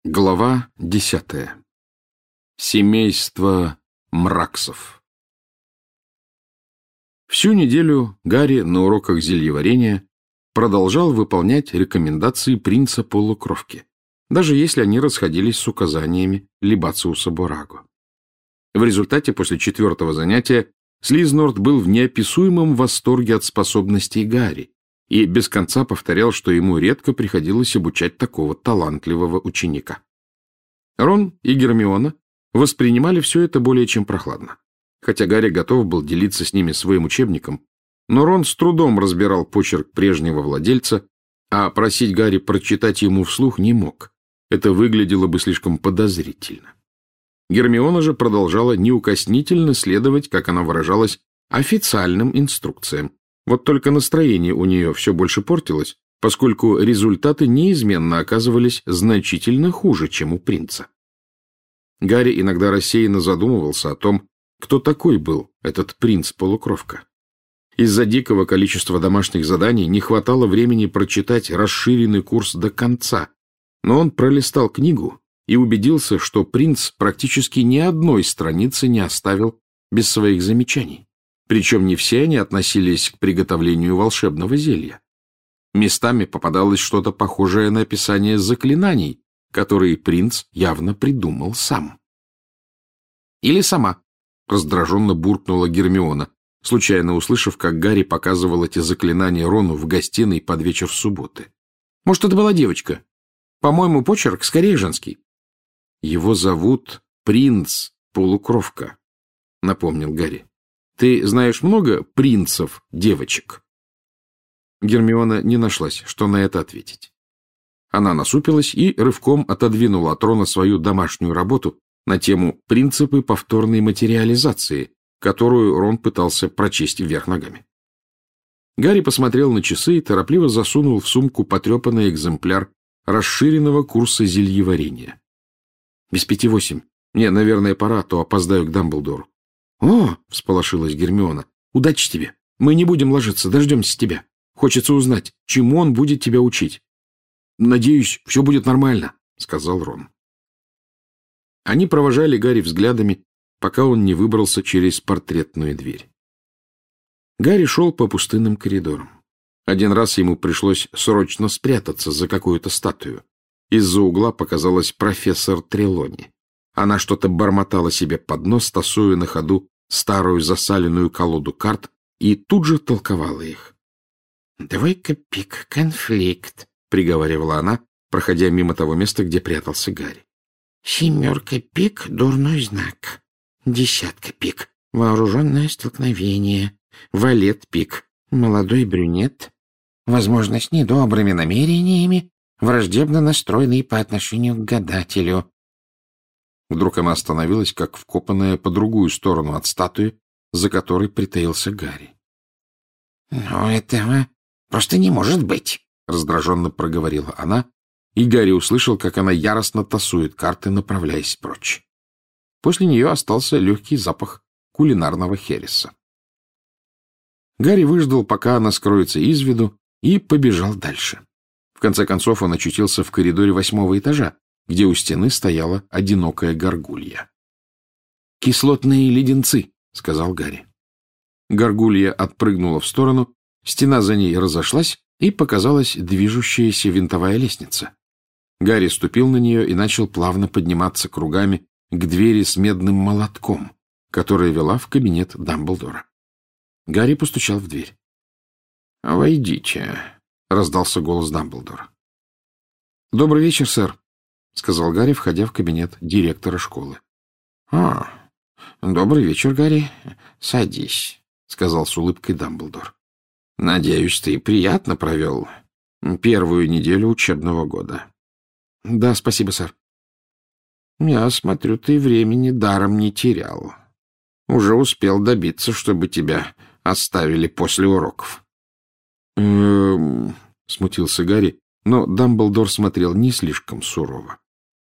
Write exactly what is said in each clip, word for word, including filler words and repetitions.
Глава десятая. Семейство Мраксов. Всю неделю Гарри на уроках зельеварения продолжал выполнять рекомендации принца полукровки, даже если они расходились с указаниями Либациуса Бораго. В результате, после четвертого занятия, Слизнорд был в неописуемом восторге от способностей Гарри и без конца повторял, что ему редко приходилось обучать такого талантливого ученика. Рон и Гермиона воспринимали все это более чем прохладно. Хотя Гарри готов был делиться с ними своим учебником, но Рон с трудом разбирал почерк прежнего владельца, а просить Гарри прочитать ему вслух не мог. Это выглядело бы слишком подозрительно. Гермиона же продолжала неукоснительно следовать, как она выражалась, официальным инструкциям. Вот только настроение у нее все больше портилось, поскольку результаты неизменно оказывались значительно хуже, чем у принца. Гарри иногда рассеянно задумывался о том, кто такой был этот принц-полукровка. Из-за дикого количества домашних заданий не хватало времени прочитать расширенный курс до конца, но он пролистал книгу и убедился, что принц практически ни одной страницы не оставил без своих замечаний. Причем не все они относились к приготовлению волшебного зелья. Местами попадалось что-то похожее на описание заклинаний, которые принц явно придумал сам. «Или сама», — раздраженно буркнула Гермиона, случайно услышав, как Гарри показывал эти заклинания Рону в гостиной под вечер субботы. «Может, это была девочка? По-моему, почерк скорее женский». «Его зовут принц Полукровка», — напомнил Гарри. «Ты знаешь много принцев девочек?» Гермиона не нашлась, что на это ответить. Она насупилась и рывком отодвинула от Рона свою домашнюю работу на тему «Принципы повторной материализации», которую Рон пытался прочесть вверх ногами. Гарри посмотрел на часы и торопливо засунул в сумку потрепанный экземпляр расширенного курса зельеварения. «Без пяти восемь. Мне, наверное, пора, а то опоздаю к Дамблдору». «О!» — всполошилась Гермиона. «Удачи тебе! Мы не будем ложиться, дождемся тебя. Хочется узнать, чему он будет тебя учить». «Надеюсь, все будет нормально», — сказал Рон. Они провожали Гарри взглядами, пока он не выбрался через портретную дверь. Гарри шел по пустынным коридорам. Один раз ему пришлось срочно спрятаться за какую-то статую. Из-за угла показалась профессор Трелони. Она что-то бормотала себе под нос, тасуя на ходу старую засаленную колоду карт, и тут же толковала их. «Двойка пик, конфликт», — приговаривала она, проходя мимо того места, где прятался Гарри. «Семерка пик, дурной знак. Десятка пик, вооруженное столкновение. Валет пик, молодой брюнет. Возможно, с недобрыми намерениями, враждебно настроенный по отношению к гадателю». Вдруг она остановилась, как вкопанная по другую сторону от статуи, за которой притаился Гарри. «Но этого просто не может быть», — раздраженно проговорила она, и Гарри услышал, как она яростно тасует карты, направляясь прочь. После нее остался легкий запах кулинарного хереса. Гарри выждал, пока она скроется из виду, и побежал дальше. В конце концов он очутился в коридоре восьмого этажа, где у стены стояла одинокая горгулья. «Кислотные леденцы», — сказал Гарри. Горгулья отпрыгнула в сторону, стена за ней разошлась, и показалась движущаяся винтовая лестница. Гарри ступил на нее и начал плавно подниматься кругами к двери с медным молотком, которая вела в кабинет Дамблдора. Гарри постучал в дверь. «Войдите», — раздался голос Дамблдора. «Добрый вечер, сэр», — сказал Гарри, входя в кабинет директора школы. «А, добрый вечер, Гарри. Садись», — сказал с улыбкой Дамблдор. «Надеюсь, ты приятно провел первую неделю учебного года». «Да, спасибо, сэр». «Я смотрю, ты времени даром не терял. Уже успел добиться, чтобы тебя оставили после уроков». «Эм...» — смутился Гарри, но Дамблдор смотрел не слишком сурово.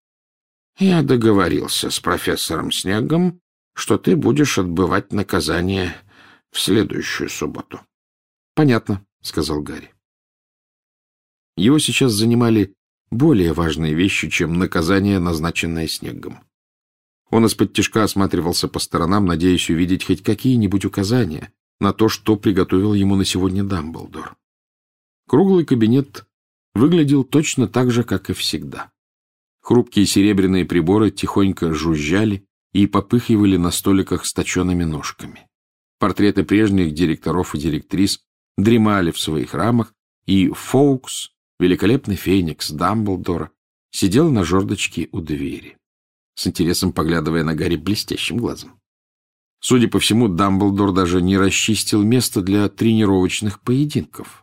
«Я договорился с профессором Снегом, что ты будешь отбывать наказание в следующую субботу». «Понятно», — сказал Гарри. Его сейчас занимали более важные вещи, чем наказание, назначенное Снеггом. Он из-под-тишка осматривался по сторонам, надеясь увидеть хоть какие-нибудь указания на то, что приготовил ему на сегодня Дамблдор. Круглый кабинет выглядел точно так же, как и всегда. Хрупкие серебряные приборы тихонько жужжали и попыхивали на столиках с точеными ножками. Портреты прежних директоров и директрис дремали в своих рамах, и Фоукс, великолепный феникс Дамблдора, сидел на жердочке у двери, с интересом поглядывая на Гарри блестящим глазом. Судя по всему, Дамблдор даже не расчистил место для тренировочных поединков.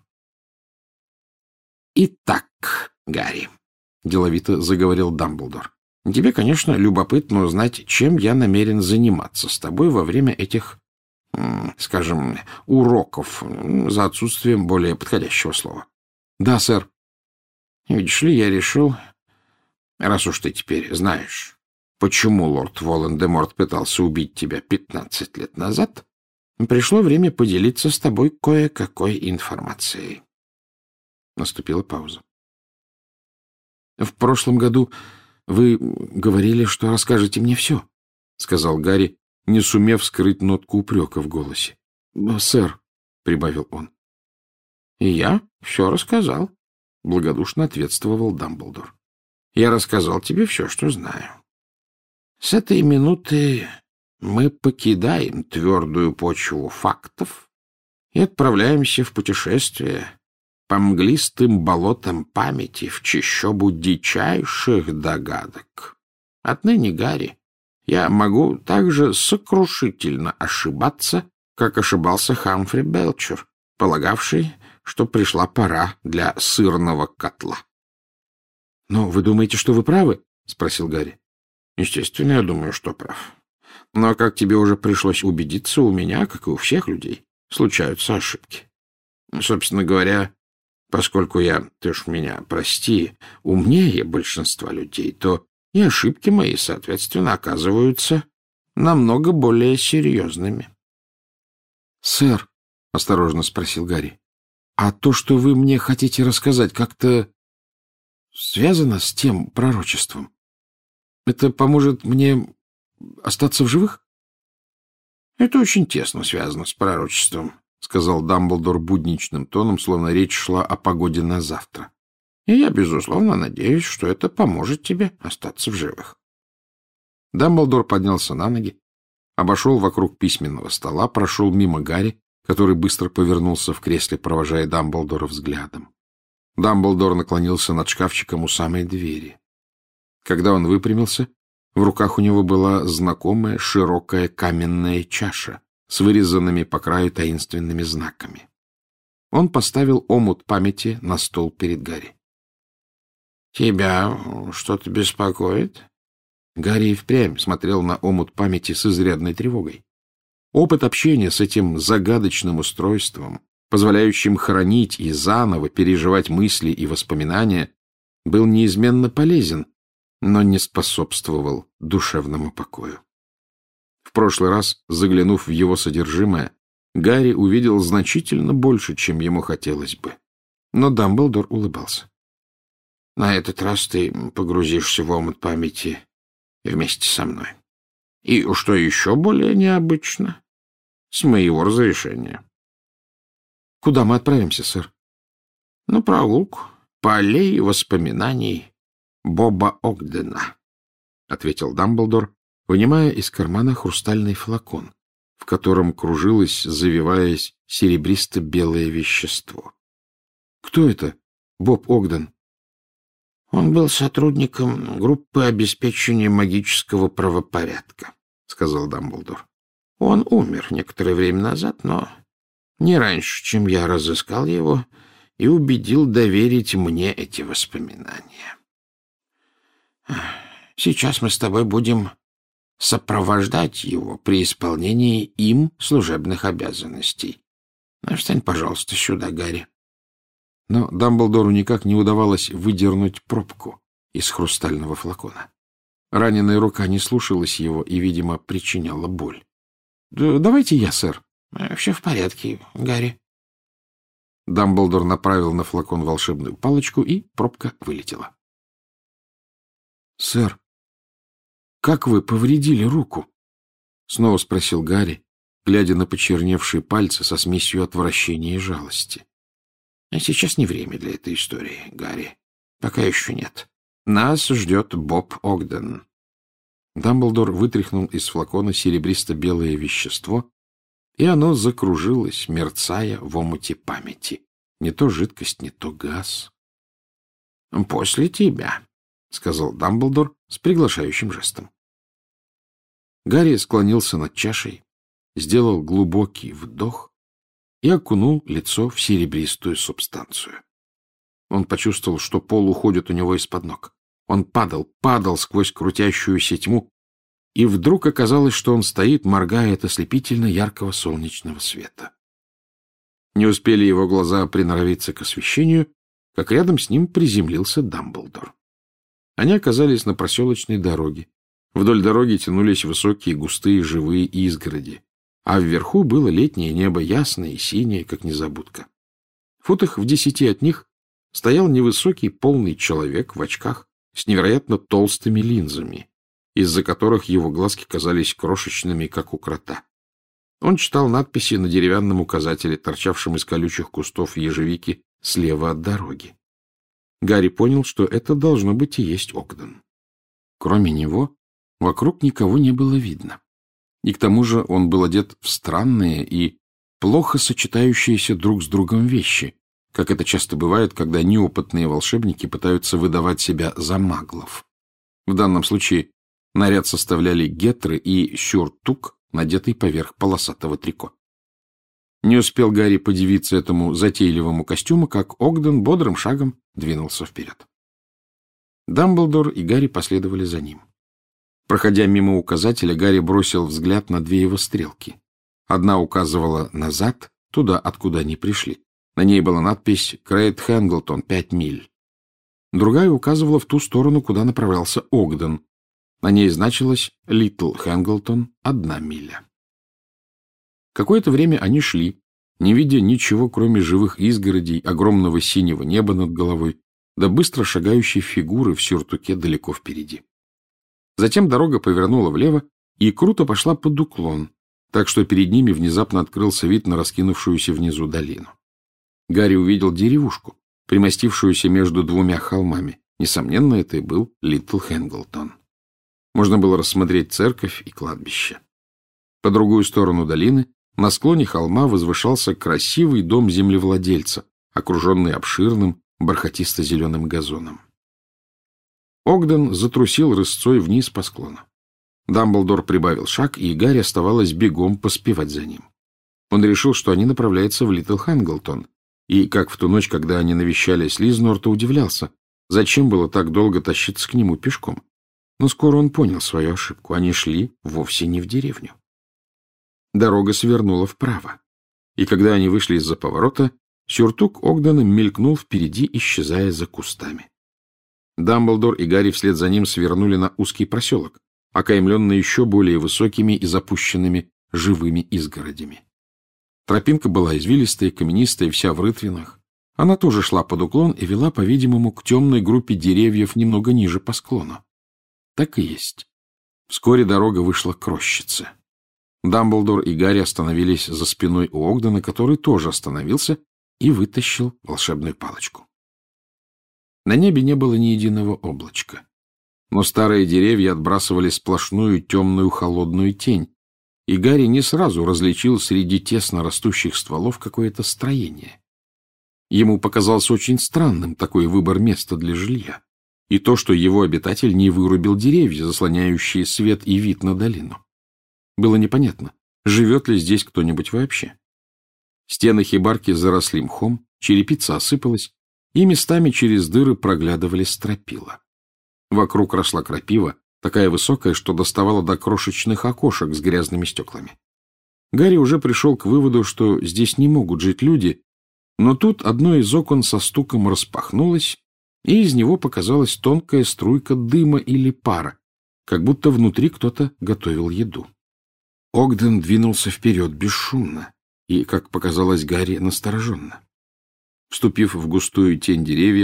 «Итак, Гарри», — деловито заговорил Дамблдор, — «тебе, конечно, любопытно узнать, чем я намерен заниматься с тобой во время этих, скажем, уроков, за отсутствием более подходящего слова». «Да, сэр». «Видишь ли, я решил, раз уж ты теперь знаешь, почему лорд Волан-де-Морт пытался убить тебя пятнадцать лет назад, пришло время поделиться с тобой кое-какой информацией». Наступила пауза. «В прошлом году вы говорили, что расскажете мне все», — сказал Гарри, не сумев скрыть нотку упрека в голосе. «Сэр», — прибавил он. «И я все рассказал», — благодушно ответствовал Дамблдор. «Я рассказал тебе все, что знаю. С этой минуты мы покидаем твердую почву фактов и отправляемся в путешествие по мглистым болотам памяти в чащобу дичайших догадок. Отныне, Гарри, я могу так же сокрушительно ошибаться, как ошибался Хамфри Белчер, полагавший, что пришла пора для сырного котла». — Но вы думаете, что вы правы? — спросил Гарри. — Естественно, я думаю, что прав. Но, как тебе уже пришлось убедиться, у меня, как и у всех людей, случаются ошибки. Собственно говоря, поскольку я, ты уж меня прости, умнее большинства людей, то и ошибки мои, соответственно, оказываются намного более серьезными. — Сэр, — осторожно спросил Гарри, — а то, что вы мне хотите рассказать, как-то связано с тем пророчеством? Это поможет мне остаться в живых? — Это очень тесно связано с пророчеством, — сказал Дамблдор будничным тоном, словно речь шла о погоде на завтра. — И я, безусловно, надеюсь, что это поможет тебе остаться в живых. Дамблдор поднялся на ноги, обошел вокруг письменного стола, прошел мимо Гарри, который быстро повернулся в кресле, провожая Дамблдора взглядом. Дамблдор наклонился над шкафчиком у самой двери. Когда он выпрямился, в руках у него была знакомая широкая каменная чаша с вырезанными по краю таинственными знаками. Он поставил омут памяти на стол перед Гарри. — Тебя что-то беспокоит? Гарри и впрямь смотрел на омут памяти с изрядной тревогой. Опыт общения с этим загадочным устройством, позволяющим хранить и заново переживать мысли и воспоминания, был неизменно полезен, но не способствовал душевному покою. В прошлый раз, заглянув в его содержимое, Гарри увидел значительно больше, чем ему хотелось бы. Но Дамблдор улыбался. — На этот раз ты погрузишься в омут памяти вместе со мной. И, что еще более необычно, с моего разрешения. — Куда мы отправимся, сэр? — На прогулку по аллее воспоминаний Боба Огдена, — ответил Дамблдор, вынимая из кармана хрустальный флакон, в котором кружилось, завиваясь, серебристо-белое вещество. — Кто это, Боб Огден? — Он был сотрудником группы обеспечения магического правопорядка, — сказал Дамблдор. — Он умер некоторое время назад, но не раньше, чем я разыскал его и убедил доверить мне эти воспоминания. Сейчас мы с тобой будем сопровождать его при исполнении им служебных обязанностей. Встань, пожалуйста, сюда, Гарри. Но Дамблдору никак не удавалось выдернуть пробку из хрустального флакона. Раненая рука не слушалась его и, видимо, причиняла боль. — Давайте я, сэр. — Все в порядке, Гарри. Дамблдор направил на флакон волшебную палочку, и пробка вылетела. — Сэр, как вы повредили руку? — снова спросил Гарри, глядя на почерневшие пальцы со смесью отвращения и жалости. — А сейчас не время для этой истории, Гарри. Пока еще нет. Нас ждет Боб Огден. Дамблдор вытряхнул из флакона серебристо-белое вещество, и оно закружилось, мерцая в омуте памяти. Не то жидкость, не то газ. — После тебя, — сказал Дамблдор с приглашающим жестом. Гарри склонился над чашей, сделал глубокий вдох и окунул лицо в серебристую субстанцию. Он почувствовал, что пол уходит у него из-под ног. Он падал, падал сквозь крутящуюся тьму, и вдруг оказалось, что он стоит, моргая от ослепительно яркого солнечного света. Не успели его глаза приноровиться к освещению, как рядом с ним приземлился Дамблдор. Они оказались на проселочной дороге. Вдоль дороги тянулись высокие, густые, живые изгороди, а вверху было летнее небо, ясное и синее, как незабудка. В футах в десяти от них стоял невысокий, полный человек в очках с невероятно толстыми линзами, из-за которых его глазки казались крошечными, как у крота. Он читал надписи на деревянном указателе, торчавшем из колючих кустов ежевики слева от дороги. Гарри понял, что это должно быть и есть Огден. Кроме него, вокруг никого не было видно. И к тому же он был одет в странные и плохо сочетающиеся друг с другом вещи, как это часто бывает, когда неопытные волшебники пытаются выдавать себя за маглов. В данном случае наряд составляли гетры и сюртук, надетый поверх полосатого трико. Не успел Гарри подивиться этому затейливому костюму, как Огден бодрым шагом двинулся вперед. Дамблдор и Гарри последовали за ним. Проходя мимо указателя, Гарри бросил взгляд на две его стрелки. Одна указывала назад, туда, откуда они пришли. На ней была надпись «Крейт Хэнглтон, пять миль». Другая указывала в ту сторону, куда направлялся Огден. На ней значилось «Литл Хэнглтон, одна миля». Какое-то время они шли, не видя ничего, кроме живых изгородей, огромного синего неба над головой, да быстро шагающей фигуры в сюртуке далеко впереди. Затем дорога повернула влево и круто пошла под уклон, так что перед ними внезапно открылся вид на раскинувшуюся внизу долину. Гарри увидел деревушку, примостившуюся между двумя холмами. Несомненно, это и был Литл Хэнглтон. Можно было рассмотреть церковь и кладбище. По другую сторону долины, на склоне холма, возвышался красивый дом землевладельца, окруженный обширным бархатисто-зеленым газоном. Огден затрусил рысцой вниз по склону. Дамблдор прибавил шаг, и Гарри оставалось бегом поспевать за ним. Он решил, что они направляются в Литл Хэнглтон, и, как в ту ночь, когда они навещали Слизнорта, удивлялся, зачем было так долго тащиться к нему пешком. Но скоро он понял свою ошибку. Они шли вовсе не в деревню. Дорога свернула вправо, и когда они вышли из-за поворота, сюртук Огдена мелькнул впереди, исчезая за кустами. Дамблдор и Гарри вслед за ним свернули на узкий проселок, окаймленный еще более высокими и запущенными живыми изгородями. Тропинка была извилистая, каменистая, вся в рытвинах. Она тоже шла под уклон и вела, по-видимому, к темной группе деревьев немного ниже по склону. Так и есть. Вскоре дорога вышла к рощице. Дамблдор и Гарри остановились за спиной у Огдена, который тоже остановился и вытащил волшебную палочку. На небе не было ни единого облачка, но старые деревья отбрасывали сплошную темную холодную тень, и Гарри не сразу различил среди тесно растущих стволов какое-то строение. Ему показался очень странным такой выбор места для жилья, и то, что его обитатель не вырубил деревья, заслоняющие свет и вид на долину. Было непонятно, живет ли здесь кто-нибудь вообще. Стены хибарки заросли мхом, черепица осыпалась, и местами через дыры проглядывали стропила. Вокруг росла крапива, такая высокая, что доставала до крошечных окошек с грязными стеклами. Гарри уже пришел к выводу, что здесь не могут жить люди, но тут одно из окон со стуком распахнулось, и из него показалась тонкая струйка дыма или пара, как будто внутри кто-то готовил еду. Огден двинулся вперед бесшумно и, как показалось Гарри, настороженно. Вступив в густую тень деревьев,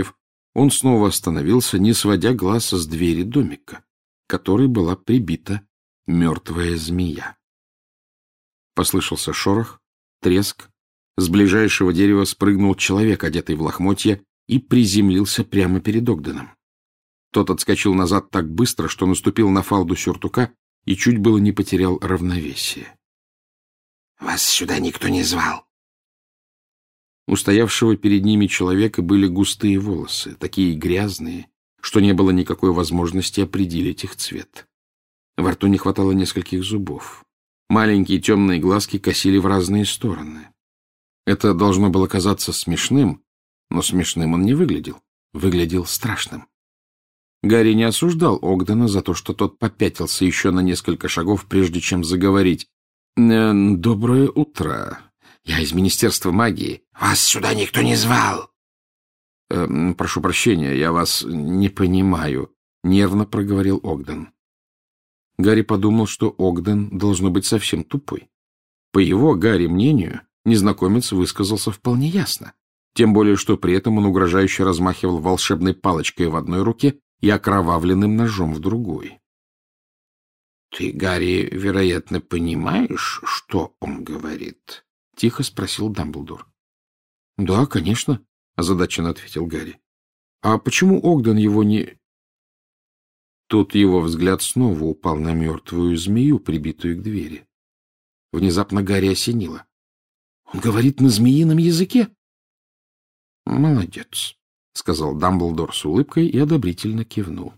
Он снова остановился, не сводя глаз с двери домика, к которой была прибита мертвая змея. Послышался шорох, треск. С ближайшего дерева спрыгнул человек, одетый в лохмотья, и приземлился прямо перед Огденом. Тот отскочил назад так быстро, что наступил на фалду сюртука и чуть было не потерял равновесие. — Вас сюда никто не звал. У стоявшего перед ними человека были густые волосы, такие грязные, что не было никакой возможности определить их цвет. Во рту не хватало нескольких зубов. Маленькие темные глазки косили в разные стороны. Это должно было казаться смешным, но смешным он не выглядел. Выглядел страшным. Гарри не осуждал Огдена за то, что тот попятился еще на несколько шагов, прежде чем заговорить. «Э, «Доброе утро. Я из Министерства магии. Вас сюда никто не звал». Э, «Прошу прощения, я вас не понимаю», — нервно проговорил Огден. Гарри подумал, что Огден должно быть совсем тупой. По его, Гарри, мнению, незнакомец высказался вполне ясно. Тем более, что при этом он угрожающе размахивал волшебной палочкой в одной руке и окровавленным ножом в другой. — Ты, Гарри, вероятно, понимаешь, что он говорит? — тихо спросил Дамблдор. — Да, конечно, — озадаченно ответил Гарри. — А почему Огден его не... Тут его взгляд снова упал на мертвую змею, прибитую к двери. Внезапно Гарри осенило. — Он говорит на змеином языке? — Молодец, — сказал Дамблдор с улыбкой и одобрительно кивнул.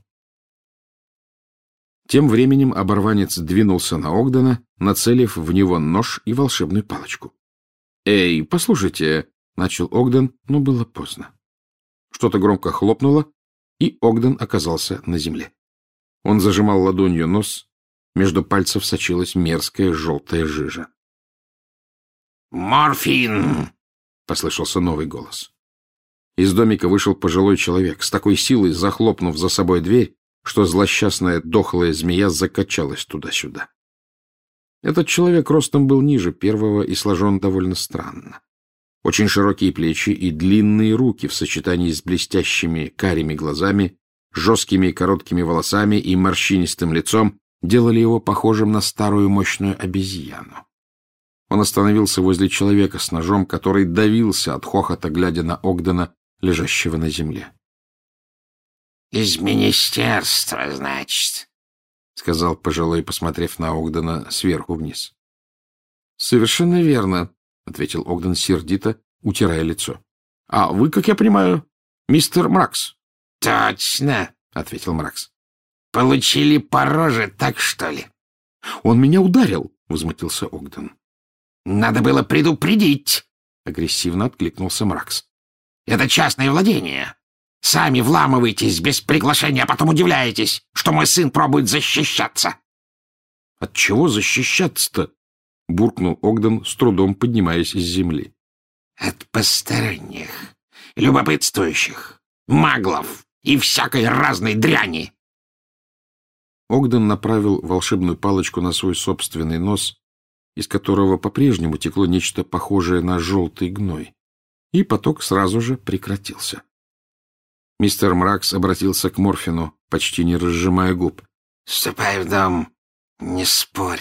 Тем временем оборванец двинулся на Огдена, нацелив в него нож и волшебную палочку. — Эй, послушайте, — начал Огден, но было поздно. Что-то громко хлопнуло, и Огден оказался на земле. Он зажимал ладонью нос, между пальцев сочилась мерзкая желтая жижа. «Морфин!» — послышался новый голос. Из домика вышел пожилой человек, с такой силой захлопнув за собой дверь, что злосчастная дохлая змея закачалась туда-сюда. Этот человек ростом был ниже первого и сложен довольно странно. Очень широкие плечи и длинные руки в сочетании с блестящими карими глазами, жесткими и короткими волосами и морщинистым лицом делали его похожим на старую мощную обезьяну. Он остановился возле человека с ножом, который давился от хохота, глядя на Огдена, лежащего на земле. — Из министерства, значит, — сказал пожилой, посмотрев на Огдена сверху вниз. — Совершенно верно, — ответил Огден сердито, утирая лицо. — А вы, как я понимаю, мистер Мракс? — Точно, — ответил Мракс. — Получили по роже, так что ли? — Он меня ударил, — возмутился Огден. — Надо было предупредить, — агрессивно откликнулся Мракс. — Это частное владение. Сами вламываетесь без приглашения, а потом удивляетесь, что мой сын пробует защищаться. — От чего защищаться-то? — буркнул Огден, с трудом поднимаясь из земли. — От посторонних, любопытствующих, маглов и всякой разной дряни. Огден направил волшебную палочку на свой собственный нос, из которого по-прежнему текло нечто похожее на желтый гной, и поток сразу же прекратился. Мистер Мракс обратился к Морфину, почти не разжимая губ. — Ступай в дом, не спорь.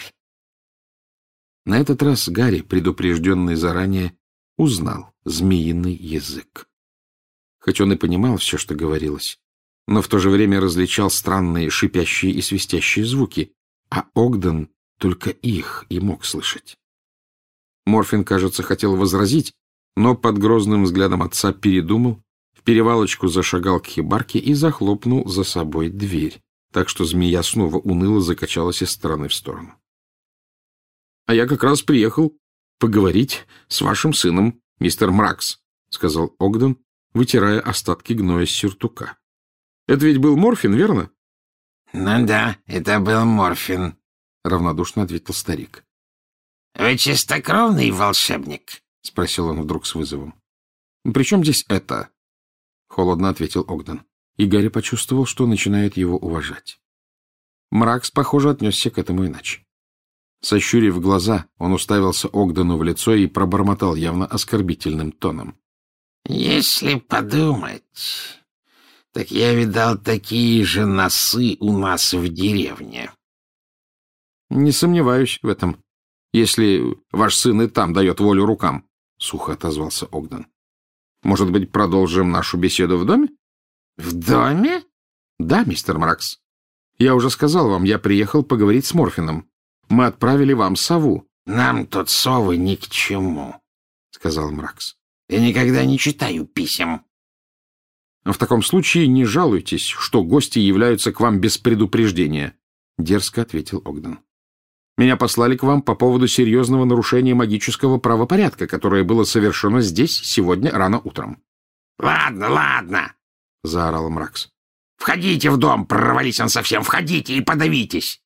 На этот раз Гарри, предупрежденный заранее, узнал змеиный язык. Хоть он и понимал все, что говорилось, но в то же время различал странные шипящие и свистящие звуки, а Огден только их и мог слышать. Морфин, кажется, хотел возразить, но под грозным взглядом отца передумал, в перевалочку зашагал к хибарке и захлопнул за собой дверь, так что змея снова уныло закачалась из стороны в сторону. — А я как раз приехал поговорить с вашим сыном, мистер Мракс, — сказал Огден, вытирая остатки гноя с сюртука. — Это ведь был Морфин, верно? — Ну да, это был Морфин, — равнодушно ответил старик. — Вы чистокровный волшебник? — спросил он вдруг с вызовом. — При чем здесь это? — холодно ответил Огден, и Гарри почувствовал, что начинает его уважать. Мракс, похоже, отнесся к этому иначе. Сощурив глаза, он уставился Огдену в лицо и пробормотал явно оскорбительным тоном. — Если подумать, — Так я видал такие же носы у нас в деревне. — Не сомневаюсь в этом, если ваш сын и там дает волю рукам, — сухо отозвался Огден. — Может быть, продолжим нашу беседу в доме? — В доме? — Да, мистер Мракс. Я уже сказал вам, я приехал поговорить с Морфином. Мы отправили вам сову. — Нам тут совы ни к чему, — сказал Мракс. — Я никогда не читаю писем. — В таком случае не жалуйтесь, что гости являются к вам без предупреждения, — дерзко ответил Огден. — Меня послали к вам по поводу серьезного нарушения магического правопорядка, которое было совершено здесь сегодня рано утром. — Ладно, ладно, — заорал Мракс. — Входите в дом, прорвались он совсем, входите и подавитесь.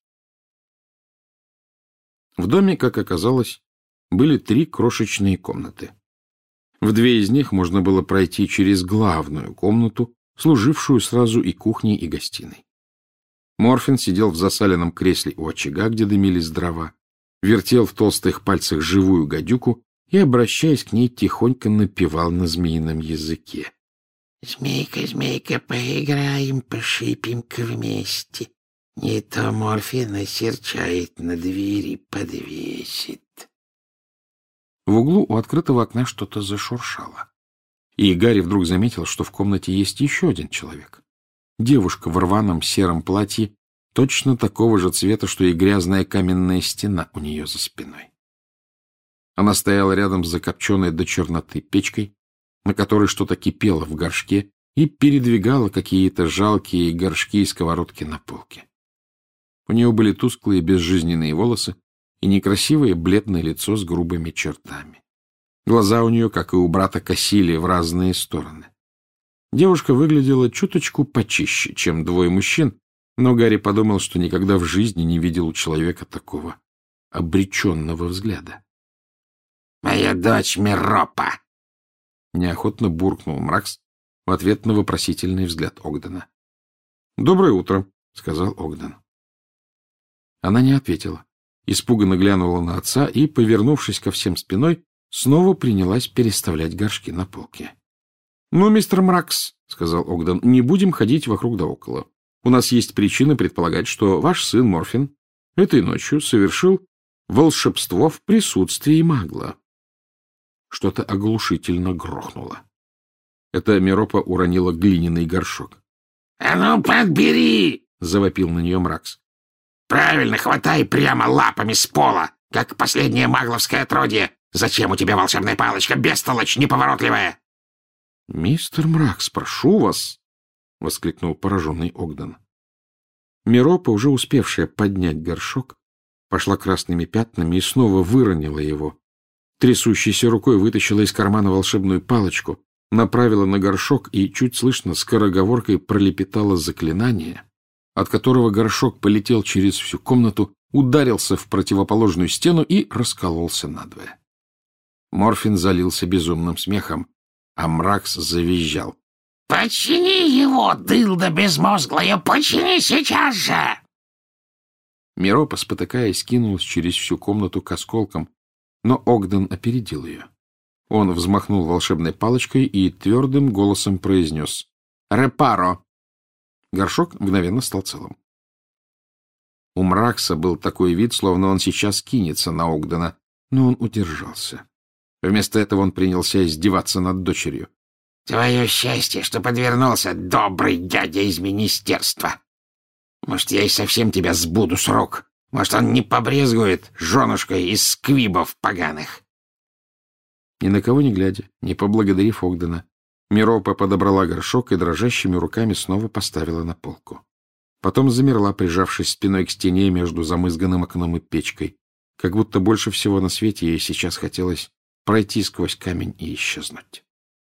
В доме, как оказалось, были три крошечные комнаты. В две из них можно было пройти через главную комнату, служившую сразу и кухней, и гостиной. Морфин сидел в засаленном кресле у очага, где дымились дрова, вертел в толстых пальцах живую гадюку и, обращаясь к ней, тихонько напевал на змеином языке. «Змейка, змейка, поиграем, пошипим-ка вместе. Не то Морфин осерчает, на двери подвесит». В углу у открытого окна что-то зашуршало. И Гарри вдруг заметил, что в комнате есть еще один человек. Девушка в рваном сером платье, точно такого же цвета, что и грязная каменная стена у нее за спиной. Она стояла рядом с закопченной до черноты печкой, на которой что-то кипело в горшке, и передвигала какие-то жалкие горшки и сковородки на полке. У нее были тусклые безжизненные волосы и некрасивое бледное лицо с грубыми чертами. Глаза у нее, как и у брата, косили в разные стороны. Девушка выглядела чуточку почище, чем двое мужчин, но Гарри подумал, что никогда в жизни не видел у человека такого обреченного взгляда. — Моя дочь Миропа! — неохотно буркнул Мракс в ответ на вопросительный взгляд Огдена. — Доброе утро, — сказал Огден. Она не ответила, испуганно глянула на отца и, повернувшись ко всем спиной, снова принялась переставлять горшки на полке. — Ну, мистер Мракс, — сказал Огден, — не будем ходить вокруг да около. У нас есть причины предполагать, что ваш сын Морфин этой ночью совершил волшебство в присутствии магла. Что-то оглушительно грохнуло. Это Миропа уронила глиняный горшок. — А ну, подбери! — завопил на нее Мракс. — Правильно, хватай прямо лапами с пола, как последнее магловское отродье. Зачем у тебя волшебная палочка, бестолочь неповоротливая? — Мистер Мракс, прошу вас! — воскликнул пораженный Огден. Миропа, уже успевшая поднять горшок, пошла красными пятнами и снова выронила его. Трясущейся рукой вытащила из кармана волшебную палочку, направила на горшок и, чуть слышно, скороговоркой пролепетала заклинание, от которого горшок полетел через всю комнату, ударился в противоположную стену и раскололся надвое. Морфин залился безумным смехом, а Мракс завизжал. — Почини его, дылда безмозглая, почини сейчас же! Миропа, спотыкаясь, кинулась через всю комнату к осколкам, но Огден опередил ее. Он взмахнул волшебной палочкой и твердым голосом произнес «Репаро!». Горшок мгновенно стал целым. У Мракса был такой вид, словно он сейчас кинется на Огдена, но он удержался. Вместо этого он принялся издеваться над дочерью. — Твое счастье, что подвернулся добрый дядя из министерства. Может, я и совсем тебя сбуду с рук. Может, он не побрезгует женушкой из сквибов поганых. Ни на кого не глядя, не поблагодарив Огдена, Миропа подобрала горшок и дрожащими руками снова поставила на полку. Потом замерла, прижавшись спиной к стене между замызганным окном и печкой, как будто больше всего на свете ей сейчас хотелось пройти сквозь камень и исчезнуть.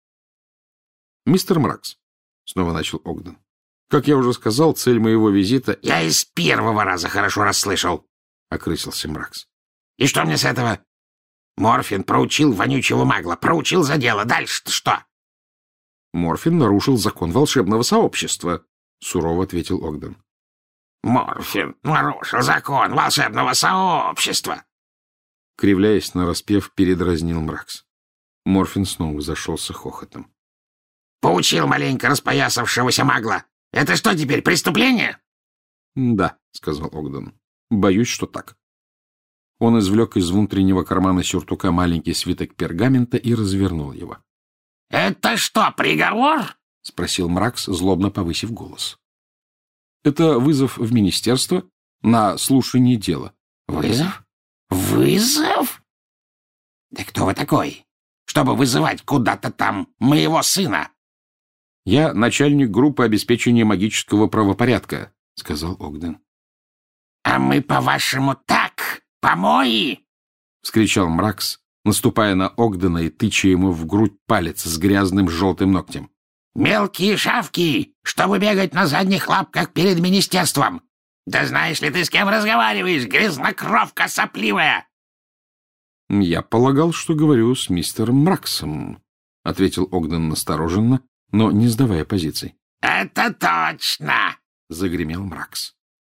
— Мистер Мракс, — снова начал Огден, — как я уже сказал, цель моего визита... — Я из первого раза хорошо расслышал, — окрысился Мракс. — И что мне с этого? Морфин проучил вонючего магла, проучил за дело. Дальше-то что? — Морфин нарушил закон волшебного сообщества, — сурово ответил Огден. — Морфин нарушил закон волшебного сообщества! Кривляясь нараспев, передразнил Мракс. Морфин снова зашелся хохотом. Поучил маленько распоясавшегося магла. Это что теперь, преступление? — Да, — сказал Огден. — Боюсь, что так. Он извлек из внутреннего кармана сюртука маленький свиток пергамента и развернул его. — Это что, приговор? — спросил Мракс, злобно повысив голос. — Это вызов в министерство на слушание дела. — Вызов? Вызов? Да кто вы такой, чтобы вызывать куда-то там моего сына? — Я начальник группы обеспечения магического правопорядка, — сказал Огден. — А мы, по-вашему, так, помои? — вскричал Мракс, наступая на Огдена и тыча ему в грудь палец с грязным желтым ногтем. — Мелкие шавки, чтобы бегать на задних лапках перед министерством. Да знаешь ли ты, с кем разговариваешь, грязнокровка сопливая? — Я полагал, что говорю с мистером Мраксом, — ответил Огден настороженно, но не сдавая позиций. — Это точно! — загремел Мракс.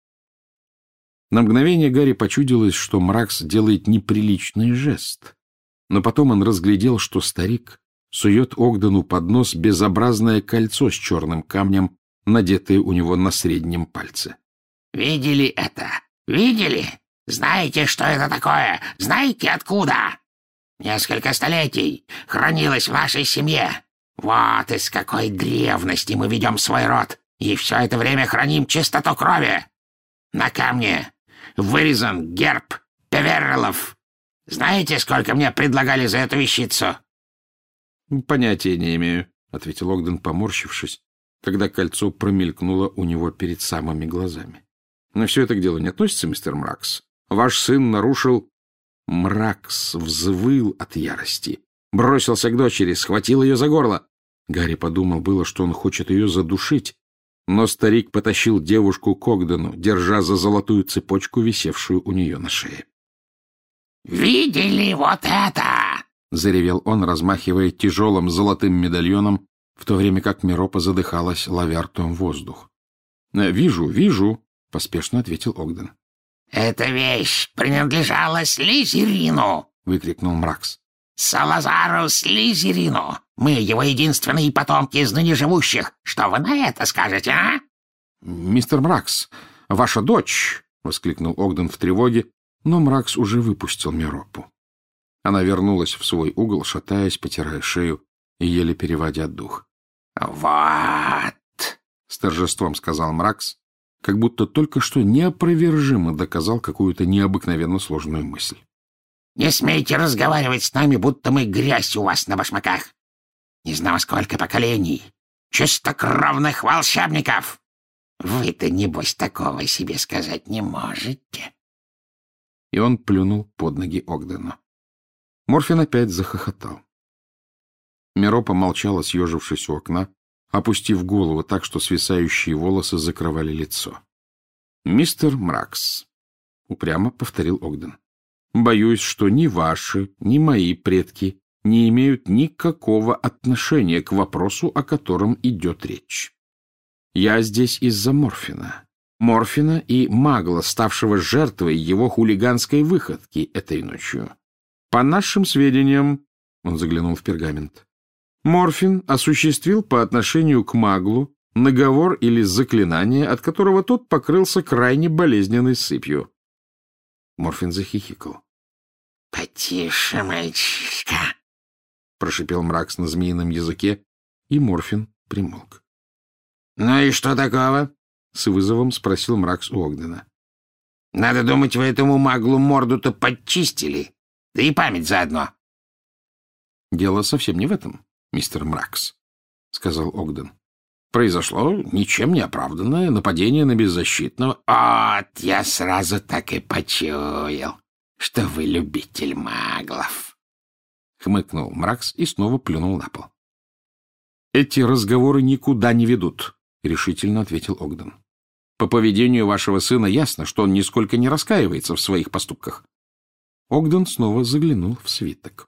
На мгновение Гарри почудилось, что Мракс делает неприличный жест, но потом он разглядел, что старик сует Огдену под нос безобразное кольцо с черным камнем, надетое у него на среднем пальце. — Видели это? Видели? Знаете, что это такое? Знаете, откуда? Несколько столетий хранилось в нашей семье. Вот из какой древности мы ведем свой род, и все это время храним чистоту крови. На камне вырезан герб Певереллов. Знаете, сколько мне предлагали за эту вещицу? — Понятия не имею, — ответил Огден, поморщившись, когда кольцо промелькнуло у него перед самыми глазами. — Но все это к делу не относится, мистер Мракс. Ваш сын нарушил... Мракс взвыл от ярости, бросился к дочери, схватил ее за горло. Гарри подумал было, что он хочет ее задушить, но старик потащил девушку к Огдену, держа за золотую цепочку, висевшую у нее на шее. «Видели вот это?» — заревел он, размахивая тяжелым золотым медальоном, в то время как Меропа задыхалась, ловя ртом воздух. — Вижу, вижу, — поспешно ответил Огден. «Эта вещь принадлежала Слизерину!» — выкрикнул Мракс. «Салазару Слизерину! Мы его единственные потомки из ныне живущих. Что вы на это скажете, а?» «Мистер Мракс, ваша дочь!» — воскликнул Огден в тревоге, но Мракс уже выпустил Меропу. Она вернулась в свой угол, шатаясь, потирая шею и еле переводя дух. «Вот!» — с торжеством сказал Мракс, как будто только что неопровержимо доказал какую-то необыкновенно сложную мысль. «Не смейте разговаривать с нами, будто мы грязь у вас на башмаках. Не знаю, сколько поколений чистокровных волшебников. Вы-то, небось, такого себе сказать не можете». И он плюнул под ноги Огдену. Морфин опять захохотал. Меропа молчала, съежившись у окна, опустив голову так, что свисающие волосы закрывали лицо. — Мистер Мракс, — упрямо повторил Огден, — боюсь, что ни ваши, ни мои предки не имеют никакого отношения к вопросу, о котором идет речь. Я здесь из-за Морфина. Морфина и магла, ставшего жертвой его хулиганской выходки этой ночью. По нашим сведениям, — он заглянул в пергамент, — Морфин осуществил по отношению к маглу наговор или заклинание, от которого тот покрылся крайне болезненной сыпью. Морфин захихикал. — Потише, мальчишка, — прошипел Мракс на змеином языке, и Морфин примолк. — Ну и что такого? — с вызовом спросил Мракс у Огдена. — Надо думать, вы этому маглу морду-то подчистили, да и память заодно. — Дело совсем не в этом, мистер Мракс, — сказал Огден. — Произошло ничем не оправданное нападение на беззащитного. — Вот, я сразу так и почуял, что вы любитель маглов. — хмыкнул Мракс и снова плюнул на пол. — Эти разговоры никуда не ведут, — решительно ответил Огден. — По поведению вашего сына ясно, что он нисколько не раскаивается в своих поступках. Огден снова заглянул в свиток.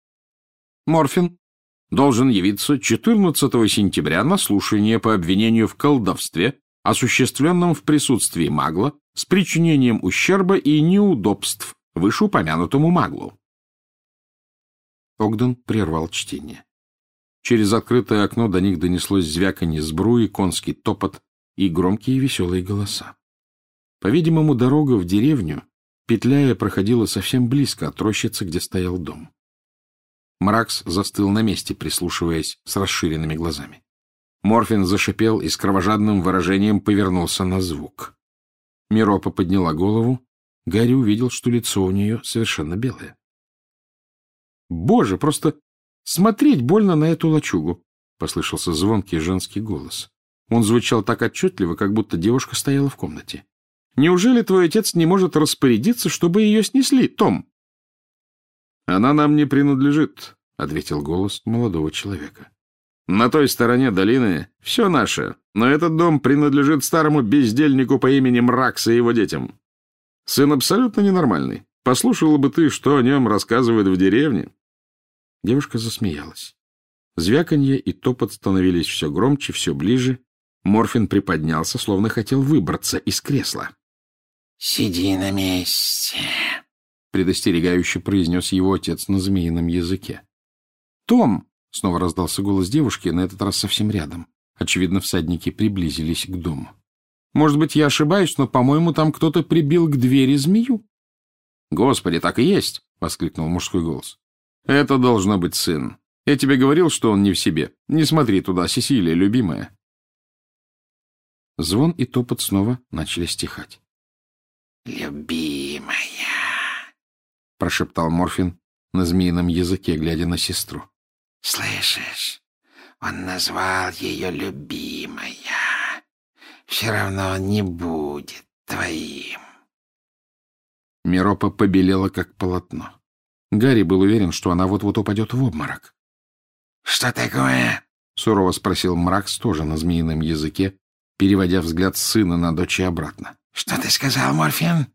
Морфин должен явиться четырнадцатого сентября на слушание по обвинению в колдовстве, осуществленном в присутствии магла, с причинением ущерба и неудобств вышеупомянутому маглу. Огден прервал чтение. Через открытое окно до них донеслось звяканье сбруи, конский топот и громкие веселые голоса. По-видимому, дорога в деревню, петляя, проходила совсем близко от рощицы, где стоял дом. Мракс застыл на месте, прислушиваясь с расширенными глазами. Морфин зашипел и с кровожадным выражением повернулся на звук. Миропа подняла голову. Гарри увидел, что лицо у нее совершенно белое. «Боже, просто смотреть больно на эту лачугу!» — послышался звонкий женский голос. Он звучал так отчетливо, как будто девушка стояла в комнате. «Неужели твой отец не может распорядиться, чтобы ее снесли, Том?» «Она нам не принадлежит», — ответил голос молодого человека. «На той стороне долины все наше, но этот дом принадлежит старому бездельнику по имени Мракс и его детям. Сын абсолютно ненормальный. Послушала бы ты, что о нем рассказывают в деревне». Девушка засмеялась. Звяканье и топот становились все громче, все ближе. Морфин приподнялся, словно хотел выбраться из кресла. «Сиди на месте», — предостерегающе произнес его отец на змеином языке. «Том!» — снова раздался голос девушки, на этот раз совсем рядом. Очевидно, всадники приблизились к дому. «Может быть, я ошибаюсь, но, по-моему, там кто-то прибил к двери змею». «Господи, так и есть!» — воскликнул мужской голос. «Это должно быть сын. Я тебе говорил, что он не в себе. Не смотри туда, Сесилия, любимая». Звон и топот снова начали стихать. «Любимая», — прошептал Морфин на змеином языке, глядя на сестру. «Слышишь, он назвал ее любимая. Все равно он не будет твоим». Миропа побелела, как полотно. Гарри был уверен, что она вот-вот упадет в обморок. «Что такое?» — сурово спросил Мракс, тоже на змеином языке, переводя взгляд сына на дочь и обратно. «Что ты сказал, Морфин?»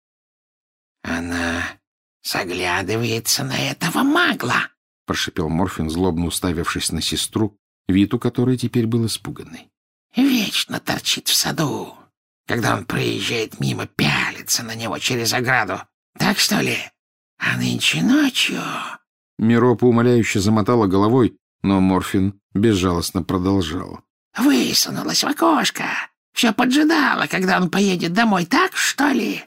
«Она заглядывается на этого магла», — прошипел Морфин, злобно уставившись на сестру, вид у которой теперь был испуганный. «Вечно торчит в саду. Когда он проезжает мимо, пялится на него через ограду. Так что ли? А нынче ночью...» Миропа умоляюще замотала головой, но Морфин безжалостно продолжал. «Высунулась в окошко. Все поджидала, когда он поедет домой, так что ли?»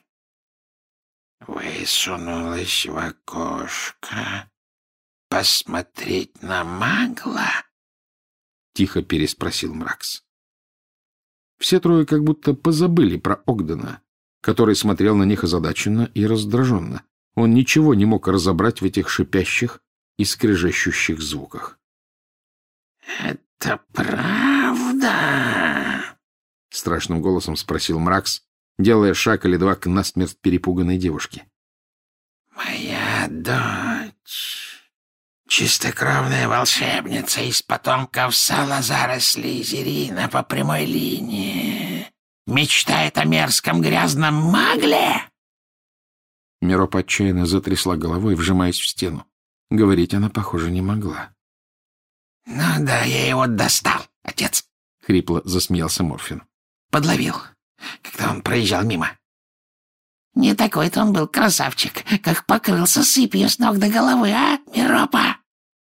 «Высунулась в окошко. Посмотреть на магла?» — тихо переспросил Мракс. Все трое как будто позабыли про Огдена, который смотрел на них озадаченно и раздраженно. Он ничего не мог разобрать в этих шипящих и скрежещущих звуках. «Это правда?» — страшным голосом спросил Мракс, делая шаг или два к насмерть перепуганной девушке. «Моя дочь, чистокровная волшебница из потомков Салазара Слизерина по прямой линии, мечтает о мерзком грязном магле?» Миропа отчаянно затрясла головой, вжимаясь в стену. Говорить она, похоже, не могла. «Ну да, я его достал, отец», — хрипло засмеялся Морфин. «Подловил, когда он проезжал мимо. Не такой-то он был красавчик, как покрылся сыпью с ног до головы, а, Миропа?»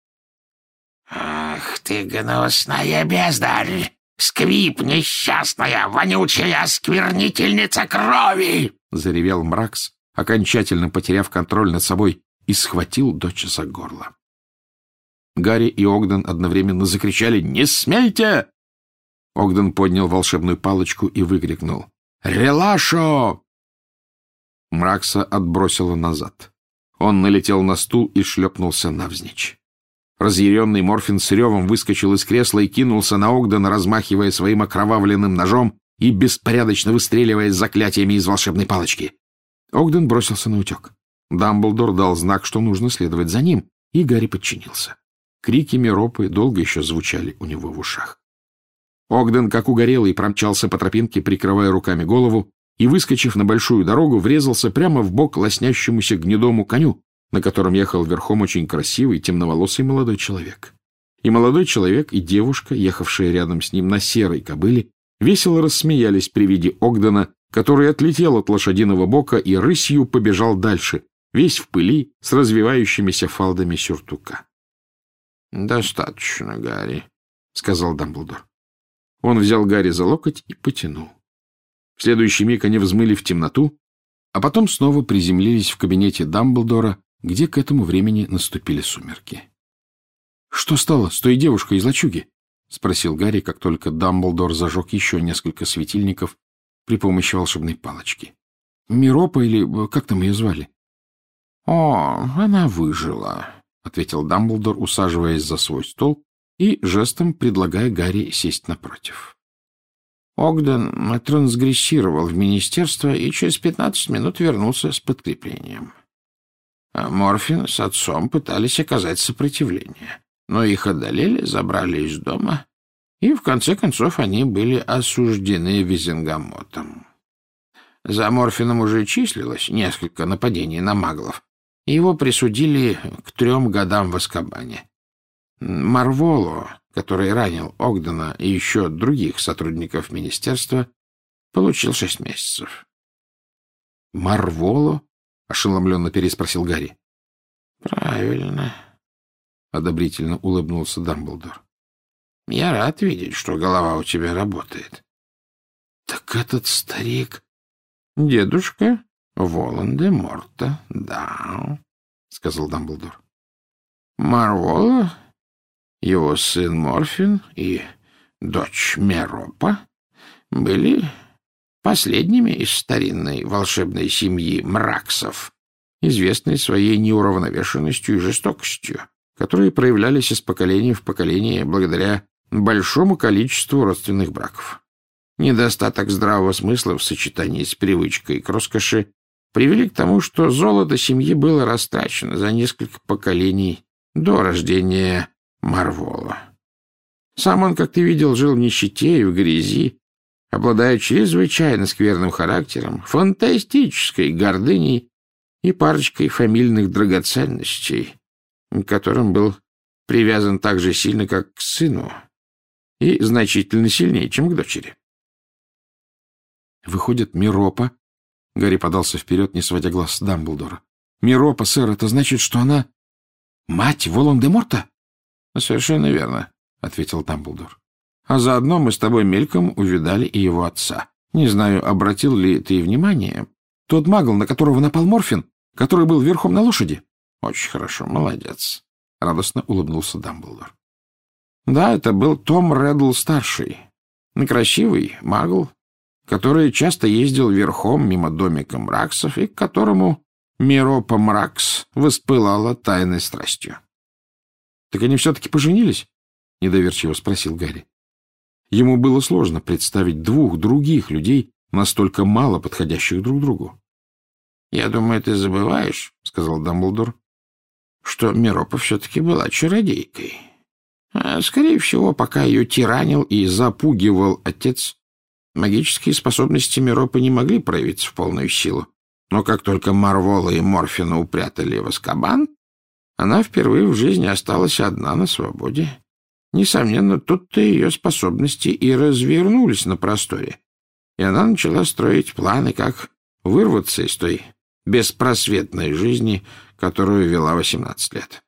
«Ах ты, гнусная бездарь! Сквип несчастная, вонючая осквернительница крови!» — заревел Мракс, окончательно потеряв контроль над собой, и схватил дочь за горло. Гарри и Огден одновременно закричали «Не смейте!». Огден поднял волшебную палочку и выкрикнул «Релашо!». Мракса отбросило назад. Он налетел на стул и шлепнулся навзничь. Разъяренный Морфин с ревом выскочил из кресла и кинулся на Огдена, размахивая своим окровавленным ножом и беспорядочно выстреливая заклятиями из волшебной палочки. Огден бросился на утек. Дамблдор дал знак, что нужно следовать за ним, и Гарри подчинился. Крики Миропы долго еще звучали у него в ушах. Огден, как угорелый, промчался по тропинке, прикрывая руками голову, и, выскочив на большую дорогу, врезался прямо в бок лоснящемуся гнедому коню, на котором ехал верхом очень красивый темноволосый молодой человек. И молодой человек, и девушка, ехавшие рядом с ним на серой кобыле, весело рассмеялись при виде Огдена, который отлетел от лошадиного бока и рысью побежал дальше, весь в пыли, с развивающимися фалдами сюртука. — Достаточно, Гарри, — сказал Дамблдор. Он взял Гарри за локоть и потянул. В следующий миг они взмыли в темноту, а потом снова приземлились в кабинете Дамблдора, где к этому времени наступили сумерки. — Что стало с той девушкой из лачуги? — спросил Гарри, как только Дамблдор зажег еще несколько светильников при помощи волшебной палочки. — Миропа или как там ее звали? — О, она выжила, — ответил Дамблдор, усаживаясь за свой стол и жестом предлагая Гарри сесть напротив. Огден трансгрессировал в министерство и через пятнадцать минут вернулся с подкреплением. А Морфин с отцом пытались оказать сопротивление, но их одолели, забрали из дома, и в конце концов они были осуждены Визенгамотом. За Морфином уже числилось несколько нападений на маглов, и его присудили к трем годам в Азкабане. Марволо, который ранил Огдена и еще других сотрудников министерства, получил шесть месяцев. — Марволо? — ошеломленно переспросил Гарри. — Правильно, — одобрительно улыбнулся Дамблдор. — Я рад видеть, что голова у тебя работает. — Так этот старик... — Дедушка Волан-де-Морта, да, — сказал Дамблдор. — Марволо, его сын Морфин и дочь Меропа были последними из старинной волшебной семьи Мраксов, известной своей неуравновешенностью и жестокостью, которые проявлялись из поколения в поколение благодаря большому количеству родственных браков. Недостаток здравого смысла в сочетании с привычкой к роскоши привели к тому, что золото семьи было растрачено за несколько поколений до рождения Марвола. Сам он, как ты видел, жил в нищете и в грязи, обладая чрезвычайно скверным характером, фантастической гордыней и парочкой фамильных драгоценностей, к которым был привязан так же сильно, как к сыну, и значительно сильнее, чем к дочери. Выходит, Миропа... Гарри подался вперед, не сводя глаз с Дамблдора. Миропа, сэр, это значит, что она мать Волан-де-Морта? — Совершенно верно, — ответил Дамблдор. — А заодно мы с тобой мельком увидали и его отца. Не знаю, обратил ли ты внимание. Тот магл, на которого напал Морфин, который был верхом на лошади. — Очень хорошо, молодец, — радостно улыбнулся Дамблдор. — Да, это был Том Реддл-старший. Красивый магл, который часто ездил верхом мимо домика Мраксов и к которому Миропа Мракс воспылала тайной страстью. — Так они все-таки поженились? — недоверчиво спросил Гарри. Ему было сложно представить двух других людей, настолько мало подходящих друг другу. — Я думаю, ты забываешь, — сказал Дамблдор, — что Миропа все-таки была чародейкой. А, скорее всего, пока ее тиранил и запугивал отец, магические способности Миропы не могли проявиться в полную силу. Но как только Марвола и Морфина упрятали в Азкабан, она впервые в жизни осталась одна на свободе. Несомненно, тут-то ее способности и развернулись на просторе, и она начала строить планы, как вырваться из той беспросветной жизни, которую вела восемнадцать лет.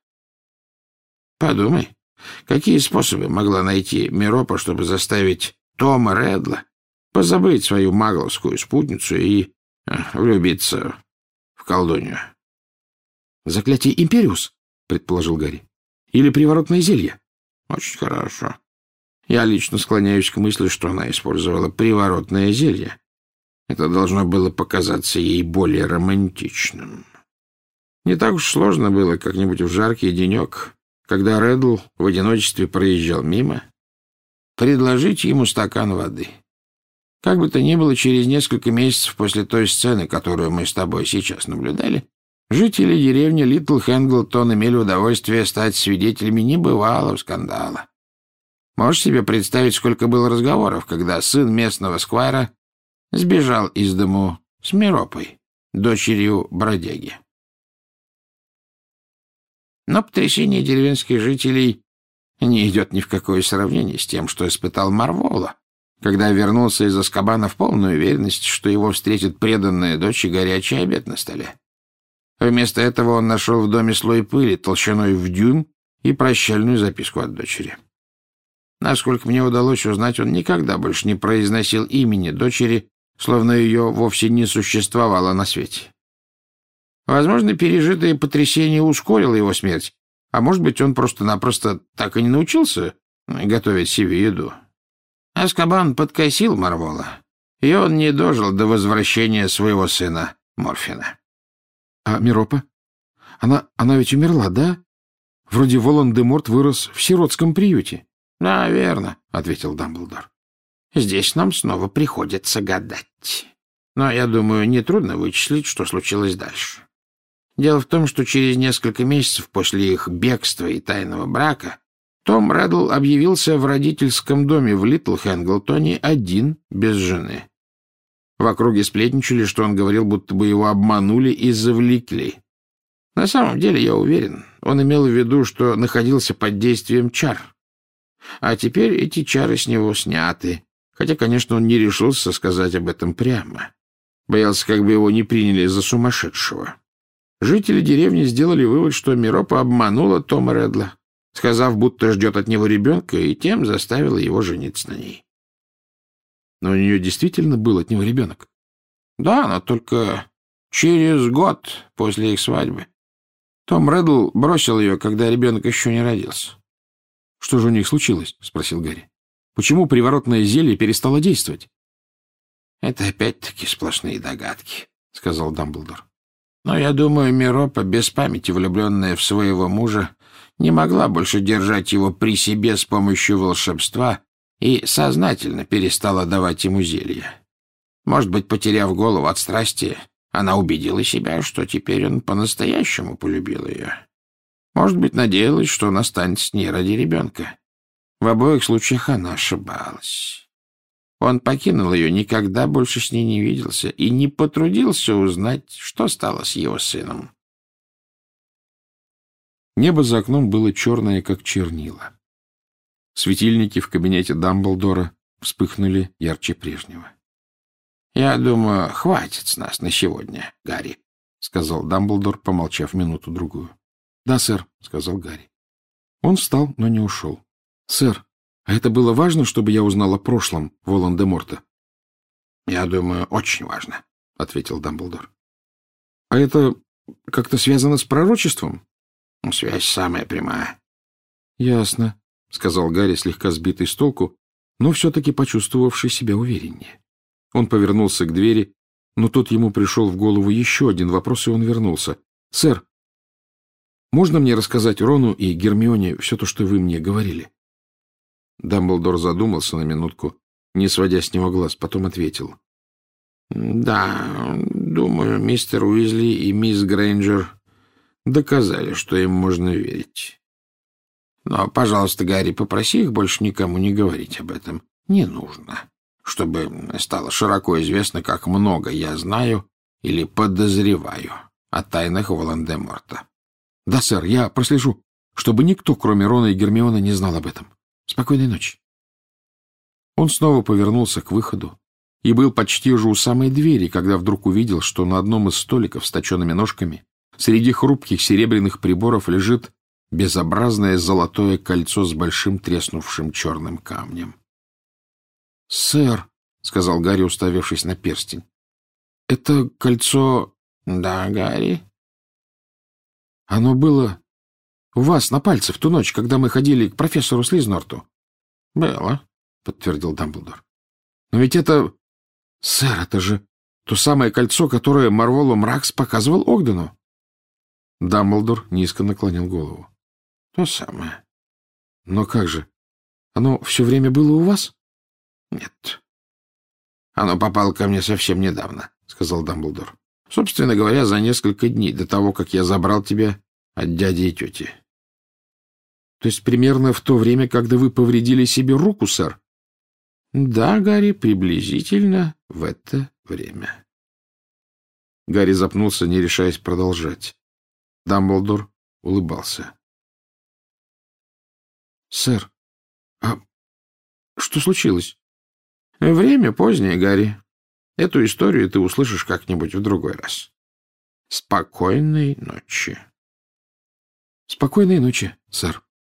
Подумай, какие способы могла найти Миропа, чтобы заставить Тома Реддла позабыть свою магловскую спутницу и э, влюбиться в колдунью. — Заклятие Империус, — предположил Гарри. — Или приворотное зелье? — Очень хорошо. Я лично склоняюсь к мысли, что она использовала приворотное зелье. Это должно было показаться ей более романтичным. Не так уж сложно было как-нибудь в жаркий денек, когда Реддл в одиночестве проезжал мимо, предложить ему стакан воды. Как бы то ни было, через несколько месяцев после той сцены, которую мы с тобой сейчас наблюдали, жители деревни Литл Хэнглтон имели удовольствие стать свидетелями небывалого скандала. Можешь себе представить, сколько было разговоров, когда сын местного сквайра сбежал из дому с Миропой, дочерью бродяги. Но потрясение деревенских жителей не идет ни в какое сравнение с тем, что испытал Марвола, когда вернулся из Азкабана в полной уверенности, что его встретит преданная дочь и горячий обед на столе. Вместо этого он нашел в доме слой пыли толщиной в дюйм и прощальную записку от дочери. Насколько мне удалось узнать, он никогда больше не произносил имени дочери, словно ее вовсе не существовало на свете. Возможно, пережитое потрясение ускорило его смерть, а может быть, он просто-напросто так и не научился готовить себе еду. Азкабан подкосил Марвола, и он не дожил до возвращения своего сына Морфина. — А Миропа? Она, она ведь умерла, да? Вроде Волан-де-Морт вырос в сиротском приюте. — Да, верно, — ответил Дамблдор. — Здесь нам снова приходится гадать. Но, я думаю, нетрудно вычислить, что случилось дальше. Дело в том, что через несколько месяцев после их бегства и тайного брака Том Реддл объявился в родительском доме в Литл Хэнглтоне один, без жены. В округе сплетничали, что он говорил, будто бы его обманули и завлекли. На самом деле, я уверен, он имел в виду, что находился под действием чар. А теперь эти чары с него сняты, хотя, конечно, он не решился сказать об этом прямо. Боялся, как бы его не приняли за сумасшедшего. Жители деревни сделали вывод, что Миропа обманула Тома Реддла, сказав, будто ждет от него ребенка, и тем заставила его жениться на ней. Но у нее действительно был от него ребенок? Да, но только через год после их свадьбы. Том Реддл бросил ее, когда ребенок еще не родился. — Что же у них случилось? — спросил Гарри. — Почему приворотное зелье перестало действовать? — Это опять-таки сплошные догадки, — сказал Дамблдор. Но я думаю, Миропа, без памяти влюбленная в своего мужа, не могла больше держать его при себе с помощью волшебства и сознательно перестала давать ему зелье. Может быть, потеряв голову от страсти, она убедила себя, что теперь он по-настоящему полюбил ее. Может быть, надеялась, что он останется с ней ради ребенка. В обоих случаях она ошибалась. Он покинул ее, никогда больше с ней не виделся и не потрудился узнать, что стало с его сыном. Небо за окном было черное, как чернила. Светильники в кабинете Дамблдора вспыхнули ярче прежнего. — Я думаю, хватит с нас на сегодня, Гарри, — сказал Дамблдор, помолчав минуту-другую. — Да, сэр, — сказал Гарри. Он встал, но не ушел. — Сэр, а это было важно, чтобы я узнал о прошлом Волан-де-Морта? — Я думаю, очень важно, — ответил Дамблдор. — А это как-то связано с пророчеством? — Связь самая прямая. — Ясно, — сказал Гарри, слегка сбитый с толку, но все-таки почувствовавший себя увереннее. Он повернулся к двери, но тут ему пришел в голову еще один вопрос, и он вернулся. — Сэр, можно мне рассказать Рону и Гермионе все то, что вы мне говорили? Дамблдор задумался на минутку, не сводя с него глаз, потом ответил. — Да, думаю, мистер Уизли и мисс Грейнджер доказали, что им можно верить. Но, пожалуйста, Гарри, попроси их больше никому не говорить об этом. Не нужно, чтобы стало широко известно, как много я знаю или подозреваю о тайнах Волан-де-Морта. — Да, сэр, я прослежу, чтобы никто, кроме Рона и Гермионы, не знал об этом. Спокойной ночи. Он снова повернулся к выходу и был почти уже у самой двери, когда вдруг увидел, что на одном из столиков с точеными ножками среди хрупких серебряных приборов лежит безобразное золотое кольцо с большим треснувшим черным камнем. — Сэр, — сказал Гарри, уставившись на перстень, — это кольцо... — Да, Гарри? — Оно было у вас на пальце в ту ночь, когда мы ходили к профессору Слизнорту. — Было, — подтвердил Дамблдор. — Но ведь это... Сэр, это же то самое кольцо, которое Марволо Мракс показывал Огдену. Дамблдор низко наклонил голову. — То самое. — Но как же? Оно все время было у вас? — Нет. Оно попало ко мне совсем недавно, — сказал Дамблдор. — Собственно говоря, за несколько дней до того, как я забрал тебя от дяди и тети. — То есть примерно в то время, когда вы повредили себе руку, сэр? — Да, Гарри, приблизительно в это время. Гарри запнулся, не решаясь продолжать. Дамблдор улыбался. — Сэр, а что случилось? — Время позднее, Гарри. Эту историю ты услышишь как-нибудь в другой раз. Спокойной ночи. — Спокойной ночи, сэр.